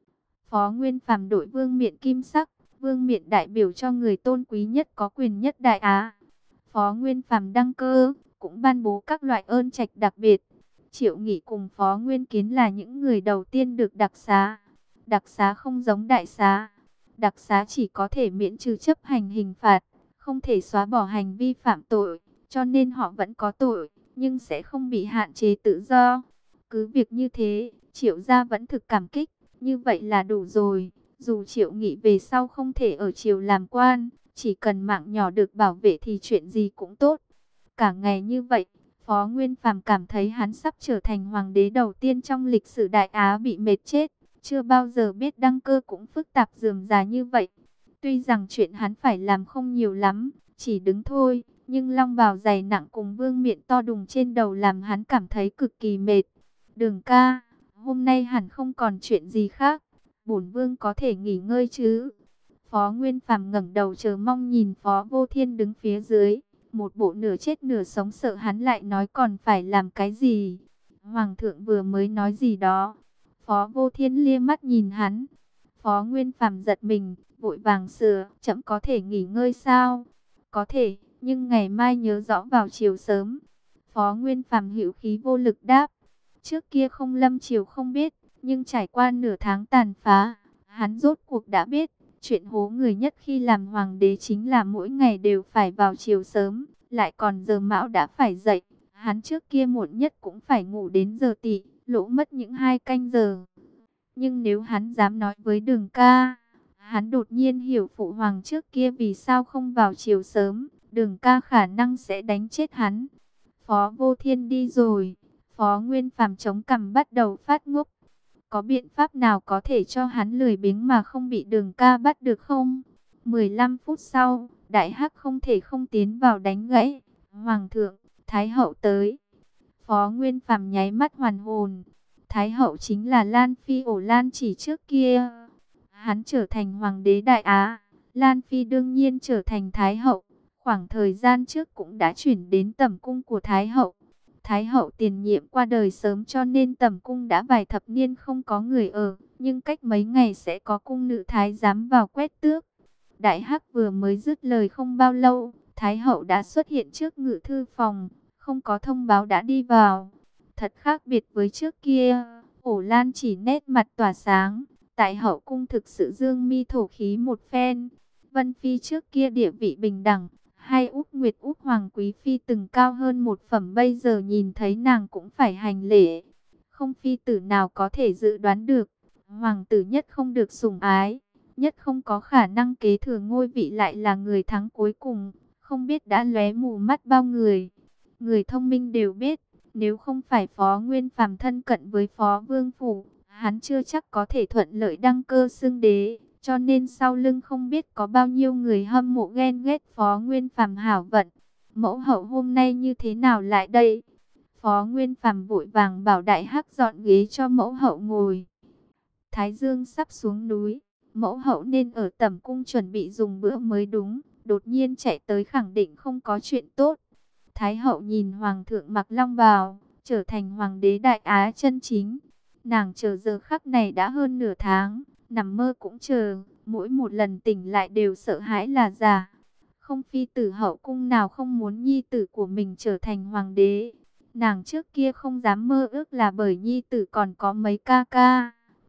Phó Nguyên Phàm đội vương miện kim sắc, vương miện đại biểu cho người tôn quý nhất có quyền nhất Đại Á. Phó Nguyên Phàm đăng cơ, cũng ban bố các loại ơn trạch đặc biệt. Triệu Nghị cùng Phó Nguyên Kiến là những người đầu tiên được đặc xá. Đặc xá không giống đại xá. Đặc xá chỉ có thể miễn trừ chấp hành hình phạt, không thể xóa bỏ hành vi phạm tội, cho nên họ vẫn có tội, nhưng sẽ không bị hạn chế tự do. Cứ việc như thế, Triệu gia vẫn thực cảm kích, như vậy là đủ rồi. Dù Triệu Nghị về sau không thể ở triều làm quan, chỉ cần mạng nhỏ được bảo vệ thì chuyện gì cũng tốt. Cả ngày như vậy, Phó Nguyên Phàm cảm thấy hắn sắp trở thành hoàng đế đầu tiên trong lịch sử Đại Á bị mệt chết. Chưa bao giờ biết đăng cơ cũng phức tạp rườm rà như vậy. Tuy rằng chuyện hắn phải làm không nhiều lắm, chỉ đứng thôi, nhưng long bào dày nặng cùng vương miện to đùng trên đầu làm hắn cảm thấy cực kỳ mệt. Đường ca, hôm nay hẳn không còn chuyện gì khác, bổn vương có thể nghỉ ngơi chứ? Phó Nguyên Phàm ngẩng đầu chờ mong nhìn Phó Vô Thiên đứng phía dưới, một bộ nửa chết nửa sống, sợ hắn lại nói còn phải làm cái gì. Hoàng thượng vừa mới nói gì đó? Phó Vô Thiên lia mắt nhìn hắn. Phó Nguyên Phàm giật mình, vội vàng sửa, chậm có thể nghỉ ngơi sao? Có thể, nhưng ngày mai nhớ rõ vào chiều sớm. Phó Nguyên Phàm hữu khí vô lực đáp. Trước kia không lâm chiều không biết, nhưng trải qua nửa tháng tàn phá, hắn rốt cuộc đã biết, chuyện hố người nhất khi làm hoàng đế chính là mỗi ngày đều phải vào chiều sớm, lại còn giờ mão đã phải dậy. Hắn trước kia muộn nhất cũng phải ngủ đến giờ tỵ, lỗ mất những 2 canh giờ. Nhưng nếu hắn dám nói với Đường ca, hắn đột nhiên hiểu phụ hoàng trước kia vì sao không vào chiều sớm, Đường ca khả năng sẽ đánh chết hắn. Phó Vô Thiên đi rồi, Phó Nguyên Phàm chống cằm bắt đầu phát ngốc. Có biện pháp nào có thể cho hắn lười biếng mà không bị Đường ca bắt được không? 15 phút sau, Đại Hắc không thể không tiến vào đánh gãy. Hoàng thượng, Thái hậu tới. Phó Nguyên Phàm nháy mắt hoàn hồn. Thái hậu chính là Lan Phi ổ Lan Chỉ trước kia. Hắn trở thành hoàng đế Đại Á, Lan Phi đương nhiên trở thành Thái hậu. Khoảng thời gian trước cũng đã chuyển đến tẩm cung của Thái hậu. Thái hậu tiền nhiệm qua đời sớm cho nên tẩm cung đã vài thập niên không có người ở. Nhưng cách mấy ngày sẽ có cung nữ thái giám vào quét tước. Đại Hắc vừa mới dứt lời không bao lâu, Thái hậu đã xuất hiện trước ngự thư phòng, không có thông báo đã đi vào. Thật khác biệt với trước kia, ổ Lan Chỉ nét mặt tỏa sáng, tại hậu cung thực sự dương mi thổ khí một phen. Vân Phi trước kia địa vị bình đẳng, hay Úc Nguyệt Úc Hoàng Quý Phi từng cao hơn một phẩm, bây giờ nhìn thấy nàng cũng phải hành lễ. Không phi tử nào có thể dự đoán được, hoàng tử nhất không được sủng ái, nhất không có khả năng kế thừa ngôi vị lại là người thắng cuối cùng, không biết đã lóe mù mắt bao người. Người thông minh đều biết, nếu không phải Phó Nguyên Phàm thân cận với Phó Vương Phủ, hắn chưa chắc có thể thuận lợi đăng cơ xưng đế. Cho nên sau lưng không biết có bao nhiêu người hâm mộ ghen ghét Phó Nguyên Phàm hảo vận. Mẫu hậu hôm nay như thế nào lại đây? Phó Nguyên Phàm vội vàng bảo Đại Hắc dọn ghế cho mẫu hậu ngồi. Thái Dương sắp xuống núi, mẫu hậu nên ở tẩm cung chuẩn bị dùng bữa mới đúng. Đột nhiên chạy tới khẳng định không có chuyện tốt. Thái hậu nhìn hoàng thượng mặc long bào, trở thành hoàng đế Đại Á chân chính. Nàng chờ giờ khắc này đã hơn nửa tháng, nằm mơ cũng chờ, mỗi một lần tỉnh lại đều sợ hãi là giả. Không phi tử hậu cung nào không muốn nhi tử của mình trở thành hoàng đế. Nàng trước kia không dám mơ ước là bởi nhi tử còn có mấy ca ca.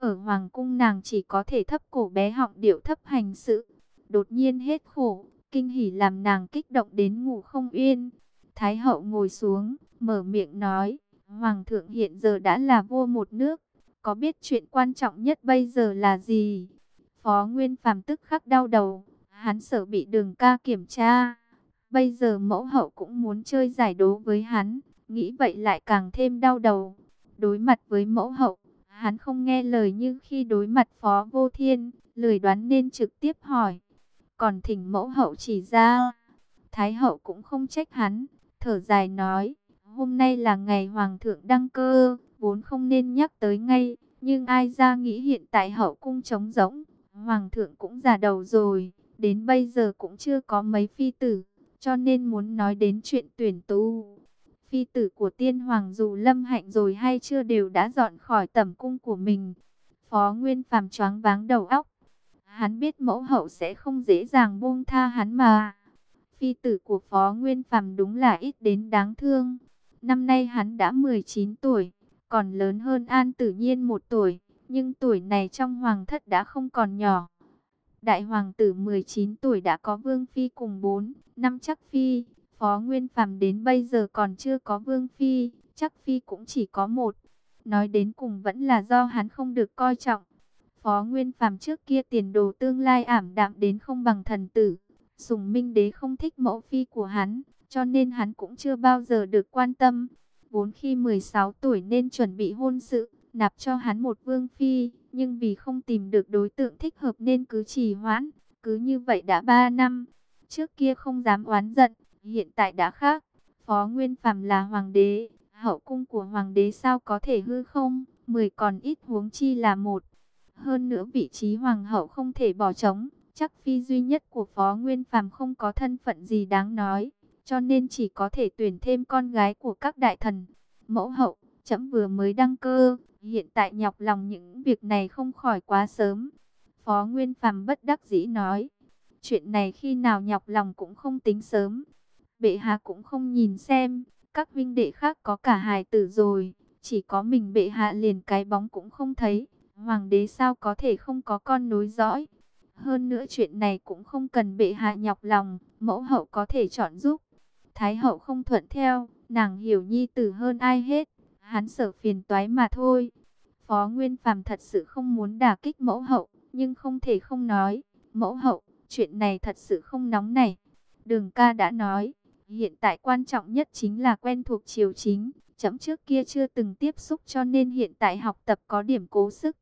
Ở hoàng cung nàng chỉ có thể thấp cổ bé họng điệu thấp hành sự. Đột nhiên hết khổ, kinh hỉ làm nàng kích động đến ngủ không yên. Thái hậu ngồi xuống, mở miệng nói, hoàng thượng hiện giờ đã là vua một nước, có biết chuyện quan trọng nhất bây giờ là gì? Phó Nguyên Phàm tức khắc đau đầu, hắn sợ bị Đường ca kiểm tra. Bây giờ mẫu hậu cũng muốn chơi giải đố với hắn, nghĩ vậy lại càng thêm đau đầu. Đối mặt với mẫu hậu, hắn không nghe lời như khi đối mặt Phó Vô Thiên, lười đoán nên trực tiếp hỏi. Còn thỉnh mẫu hậu chỉ ra. Thái hậu cũng không trách hắn, thở dài nói, hôm nay là ngày hoàng thượng đăng cơ, vốn không nên nhắc tới ngay, nhưng ai ra nghĩ hiện tại hậu cung trống rỗng, hoàng thượng cũng già đầu rồi, đến bây giờ cũng chưa có mấy phi tử, cho nên muốn nói đến chuyện tuyển tu. Phi tử của tiên hoàng dù lâm hạnh rồi hay chưa đều đã dọn khỏi tẩm cung của mình. Phó Nguyên Phàm choáng váng đầu óc. Hắn biết mẫu hậu sẽ không dễ dàng buông tha hắn mà. Phi tử của Phó Nguyên Phàm đúng là ít đến đáng thương. Năm nay hắn đã 19 tuổi, còn lớn hơn An Tử Nhiên 1 tuổi, nhưng tuổi này trong hoàng thất đã không còn nhỏ. Đại hoàng tử 19 tuổi đã có vương phi cùng 4, 5 chắc phi. Phó Nguyên Phàm đến bây giờ còn chưa có vương phi, chắc phi cũng chỉ có 1. Nói đến cùng vẫn là do hắn không được coi trọng. Phó Nguyên Phàm trước kia tiền đồ tương lai ảm đạm đến không bằng thần tử. Sùng Minh Đế không thích mẫu phi của hắn, cho nên hắn cũng chưa bao giờ được quan tâm. Vốn khi 16 tuổi nên chuẩn bị hôn sự, nạp cho hắn một vương phi, nhưng vì không tìm được đối tượng thích hợp nên cứ trì hoãn. Cứ như vậy đã 3 năm. Trước kia không dám oán giận, hiện tại đã khác. Phó Nguyên Phàm là hoàng đế, hậu cung của hoàng đế sao có thể hư không? 10 còn ít huống chi là 1. Hơn nữa vị trí hoàng hậu không thể bỏ trống. Chắc phi duy nhất của Phó Nguyên Phàm không có thân phận gì đáng nói, cho nên chỉ có thể tuyển thêm con gái của các đại thần. Mẫu hậu, trẫm vừa mới đăng cơ, hiện tại nhọc lòng những việc này không khỏi quá sớm. Phó Nguyên Phàm bất đắc dĩ nói, chuyện này khi nào nhọc lòng cũng không tính sớm. Bệ hạ cũng không nhìn xem, các vinh đệ khác có cả hài tử rồi, chỉ có mình bệ hạ liền cái bóng cũng không thấy. Hoàng đế sao có thể không có con nối dõi? Hơn nữa chuyện này cũng không cần bệ hạ nhọc lòng, mẫu hậu có thể chọn giúp. Thái hậu không thuận theo, nàng hiểu nhi tử hơn ai hết, hắn sợ phiền toái mà thôi. Phó Nguyên Phàm thật sự không muốn đả kích mẫu hậu, nhưng không thể không nói. Mẫu hậu, chuyện này thật sự không nóng nảy. Đường ca đã nói, hiện tại quan trọng nhất chính là quen thuộc triều chính. Trẫm trước kia chưa từng tiếp xúc cho nên hiện tại học tập có điểm cố sức.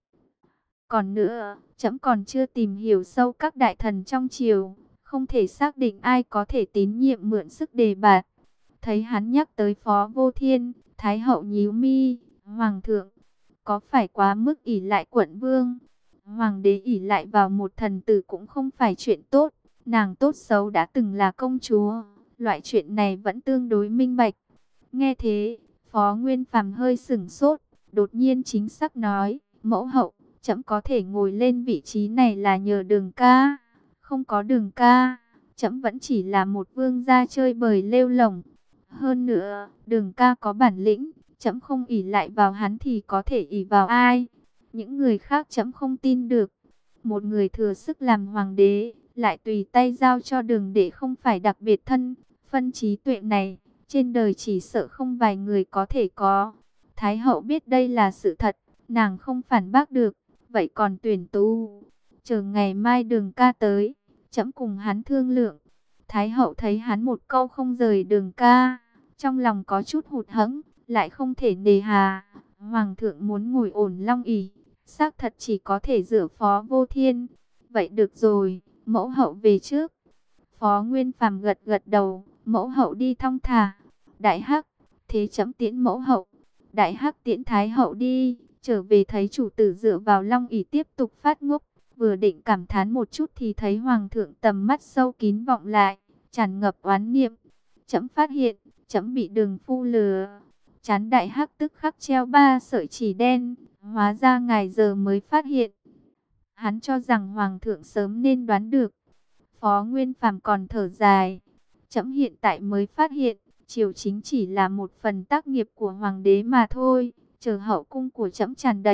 Còn nữa, trẫm còn chưa tìm hiểu sâu các đại thần trong triều, không thể xác định ai có thể tín nhiệm mượn sức đề bạt. Thấy hắn nhắc tới Phó Vô Thiên, Thái hậu nhíu mi, hoàng thượng, có phải quá mức ỷ lại quận vương? Hoàng đế ỷ lại vào một thần tử cũng không phải chuyện tốt, nàng tốt xấu đã từng là công chúa, loại chuyện này vẫn tương đối minh bạch. Nghe thế, Phó Nguyên Phàm hơi sửng sốt, đột nhiên chính xác nói, mẫu hậu, trẫm có thể ngồi lên vị trí này là nhờ Đường ca. Không có Đường ca, trẫm vẫn chỉ là một vương gia chơi bời lêu lổng. Hơn nữa, Đường ca có bản lĩnh, trẫm không ỷ lại vào hắn thì có thể ỷ vào ai? Những người khác trẫm không tin được. Một người thừa sức làm hoàng đế, lại tùy tay giao cho Đường để không phải đặc biệt thân, phân trí tuệ này, trên đời chỉ sợ không vài người có thể có. Thái hậu biết đây là sự thật, nàng không phản bác được. Vậy còn tuyển tu, chờ ngày mai Đường ca tới, trẫm cùng hắn thương lượng. Thái hậu thấy hắn một câu không rời Đường ca, trong lòng có chút hụt hẫng, lại không thể nề hà. Hoàng thượng muốn ngồi ổn long ỷ, xác thật chỉ có thể dựa Phó Vô Thiên. Vậy được rồi, mẫu hậu về trước. Phó Nguyên Phàm gật gật đầu, mẫu hậu đi thong thả. Đại hắc, thế trẫm tiễn mẫu hậu. Đại hắc tiễn Thái hậu đi. Trở về thấy chủ tử dựa vào long ỷ tiếp tục phát ngốc, vừa định cảm thán một chút thì thấy hoàng thượng tầm mắt sâu kín vọng lại, tràn ngập oán niệm. Trẫm phát hiện, trẫm bị Đường phu lừa. Trán đại hắc tức khắc treo 3 sợi chỉ đen, hóa ra ngài giờ mới phát hiện. Hắn cho rằng hoàng thượng sớm nên đoán được. Phó Nguyên Phàm còn thở dài, trẫm hiện tại mới phát hiện, triều chính chỉ là một phần tác nghiệp của hoàng đế mà thôi. Chờ hậu cung của trẫm tràn đầy,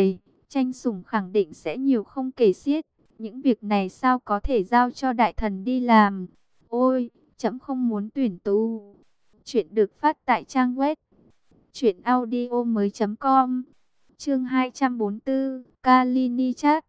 tranh sủng khẳng định sẽ nhiều không kể xiết. Những việc này sao có thể giao cho đại thần đi làm? Ôi, trẫm không muốn tuyển tu. Chuyện được phát tại trang web truyệnaudiomoi.com. Chương 244, Kalini Chat,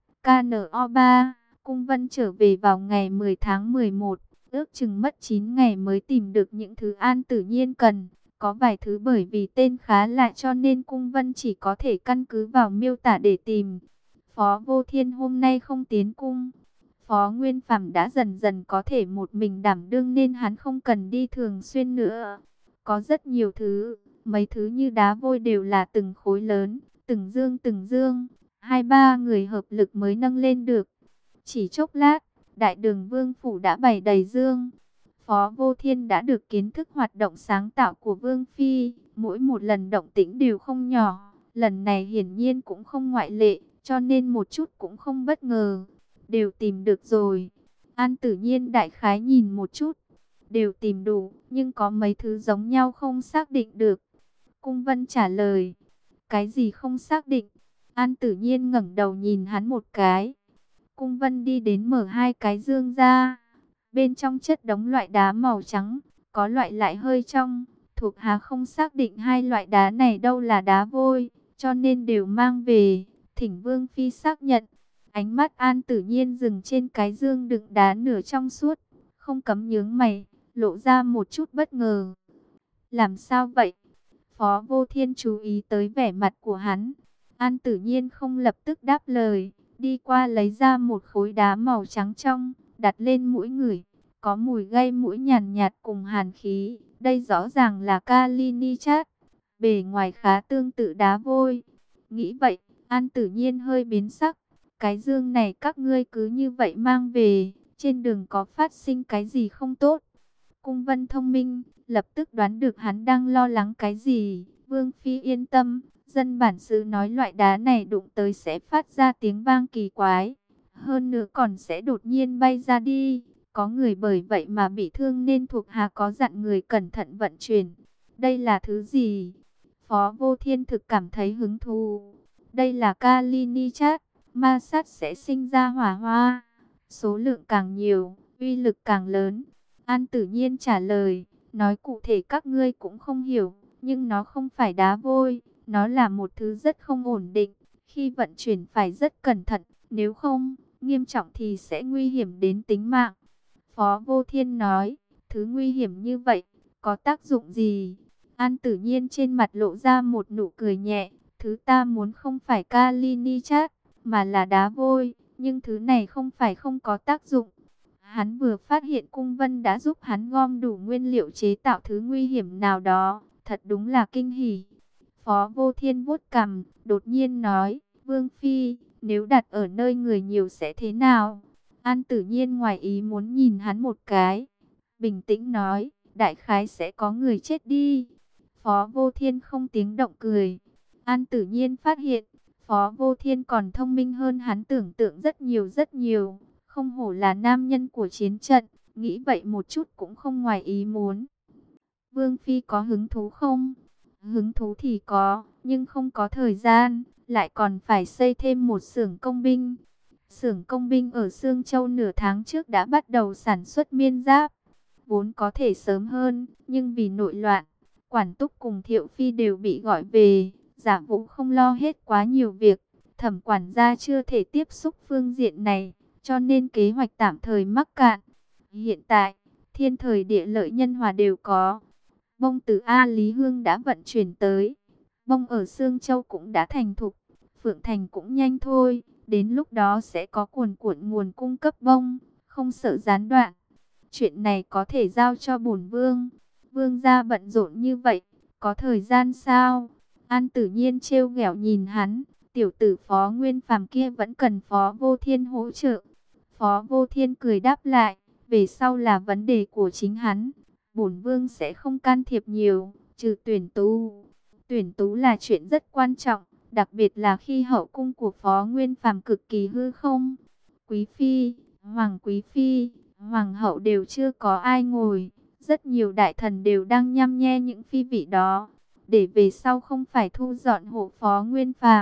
KNO3. Cung Vân trở về vào ngày 10 tháng 11, ước chừng mất 9 ngày mới tìm được những thứ An Tử Nhiên cần. Có vài thứ bởi vì tên khá lạ cho nên Cung Vân chỉ có thể căn cứ vào miêu tả để tìm. Phó Vô Thiên hôm nay không tiến cung. Phó Nguyên Phàm đã dần dần có thể một mình đảm đương nên hắn không cần đi thường xuyên nữa. Có rất nhiều thứ, mấy thứ như đá vôi đều là từng khối lớn, từng dương, hai ba người hợp lực mới nâng lên được. Chỉ chốc lát, đại đường Vương phủ đã bày đầy dương. Phó Vô Thiên đã được kiến thức hoạt động sáng tạo của Vương Phi, mỗi một lần động tĩnh đều không nhỏ, lần này hiển nhiên cũng không ngoại lệ, cho nên một chút cũng không bất ngờ. Đều tìm được rồi. An Tử Nhiên đại khái nhìn một chút, đều tìm đủ, nhưng có mấy thứ giống nhau không xác định được. Cung Vân trả lời, cái gì không xác định? An Tử Nhiên ngẩng đầu nhìn hắn một cái. Cung Vân đi đến mở hai cái dương ra. Bên trong chất đống loại đá màu trắng, có loại lại hơi trong. Thuộc hạ không xác định hai loại đá này đâu là đá vôi, cho nên đều mang về. Thỉnh Vương Phi xác nhận. Ánh mắt An Tử Nhiên dừng trên cái dương đựng đá nửa trong suốt, không cấm nhướng mày, lộ ra một chút bất ngờ. Làm sao vậy? Phó Vô Thiên chú ý tới vẻ mặt của hắn. An Tử Nhiên không lập tức đáp lời, đi qua lấy ra một khối đá màu trắng trong, đặt lên mũi ngửi, có mùi gây mũi nhàn nhạt cùng hàn khí. Đây rõ ràng là Kalini Chat, bề ngoài khá tương tự đá vôi. Nghĩ vậy, An Tử Nhiên hơi biến sắc. Cái dương này các ngươi cứ như vậy mang về, trên đường có phát sinh cái gì không tốt? Cung Vân thông minh, lập tức đoán được hắn đang lo lắng cái gì. Vương Phi yên tâm, dân bản xứ nói loại đá này đụng tới sẽ phát ra tiếng vang kỳ quái. Hơn nữa còn sẽ đột nhiên bay ra đi. Có người bởi vậy mà bị thương nên thuộc hạ có dặn người cẩn thận vận chuyển. Đây là thứ gì? Phó Vô Thiên thực cảm thấy hứng thú. Đây là Kalini Chat. Ma sát sẽ sinh ra hỏa hoa. Số lượng càng nhiều, uy lực càng lớn. An Tử Nhiên trả lời, nói cụ thể các ngươi cũng không hiểu, nhưng nó không phải đá vôi, nó là một thứ rất không ổn định. Khi vận chuyển phải rất cẩn thận, nếu không, nghiêm trọng thì sẽ nguy hiểm đến tính mạng. Phó Vô Thiên nói, thứ nguy hiểm như vậy, có tác dụng gì? An Tử Nhiên trên mặt lộ ra một nụ cười nhẹ, thứ ta muốn không phải Kalini Chat, mà là đá vôi, nhưng thứ này không phải không có tác dụng. Hắn vừa phát hiện Cung Vân đã giúp hắn gom đủ nguyên liệu chế tạo thứ nguy hiểm nào đó, thật đúng là kinh hỉ. Phó Vô Thiên vuốt cằm, đột nhiên nói, Vương Phi, nếu đặt ở nơi người nhiều sẽ thế nào? An Tử Nhiên ngoài ý muốn nhìn hắn một cái, bình tĩnh nói, đại khái sẽ có người chết đi. Phó Vô Thiên không tiếng động cười. An Tử Nhiên phát hiện, Phó Vô Thiên còn thông minh hơn hắn tưởng tượng rất nhiều rất nhiều. Không hổ là nam nhân của chiến trận, nghĩ vậy một chút cũng không ngoài ý muốn. Vương Phi có hứng thú không? Hứng thú thì có, nhưng không có thời gian, lại còn phải xây thêm một xưởng công binh. Xưởng công binh ở Sương Châu nửa tháng trước đã bắt đầu sản xuất miên giáp. Vốn có thể sớm hơn, nhưng vì nội loạn, Quản Túc cùng Thiệu Phi đều bị gọi về. Giả Vũ không lo hết quá nhiều việc, Thẩm quản gia chưa thể tiếp xúc phương diện này, cho nên kế hoạch tạm thời mắc cạn. Hiện tại, thiên thời địa lợi nhân hòa đều có. Bông từ A Lý Hương đã vận chuyển tới. Bông ở Sương Châu cũng đã thành thục. Phượng Thành cũng nhanh thôi. Đến lúc đó sẽ có cuồn cuộn nguồn cung cấp bông, không sợ gián đoạn. Chuyện này có thể giao cho bổn vương. Vương gia bận rộn như vậy, có thời gian sao? An Tử Nhiên trêu ghẹo nhìn hắn. Tiểu tử Phó Nguyên Phàm kia vẫn cần Phó Vô Thiên hỗ trợ. Phó Vô Thiên cười đáp lại, về sau là vấn đề của chính hắn. Bổn vương sẽ không can thiệp nhiều, trừ tuyển tú. Tuyển tú là chuyện rất quan trọng, đặc biệt là khi hậu cung của Phó Nguyên Phàm cực kỳ hư không. Quý phi, hoàng quý phi, hoàng hậu đều chưa có ai ngồi. Rất nhiều đại thần đều đang nhăm nhe những phi vị đó. Để về sau không phải thu dọn hộ Phó Nguyên Phàm,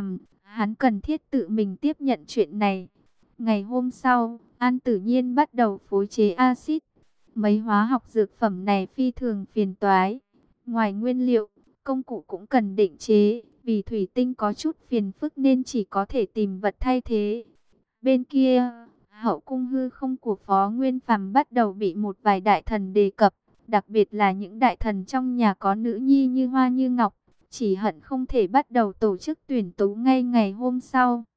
Hắn cần thiết tự mình tiếp nhận chuyện này. Ngày hôm sau, An Tử Nhiên bắt đầu phối chế axit. Mấy hóa học dược phẩm này phi thường phiền toái. Ngoài nguyên liệu, công cụ cũng cần định chế. Vì thủy tinh có chút phiền phức nên chỉ có thể tìm vật thay thế. Bên kia, hậu cung hư không của Phó Nguyên Phàm bắt đầu bị một vài đại thần đề cập. Đặc biệt là những đại thần trong nhà có nữ nhi như Hoa như Ngọc. Chỉ hận không thể bắt đầu tổ chức tuyển tú ngay ngày hôm sau.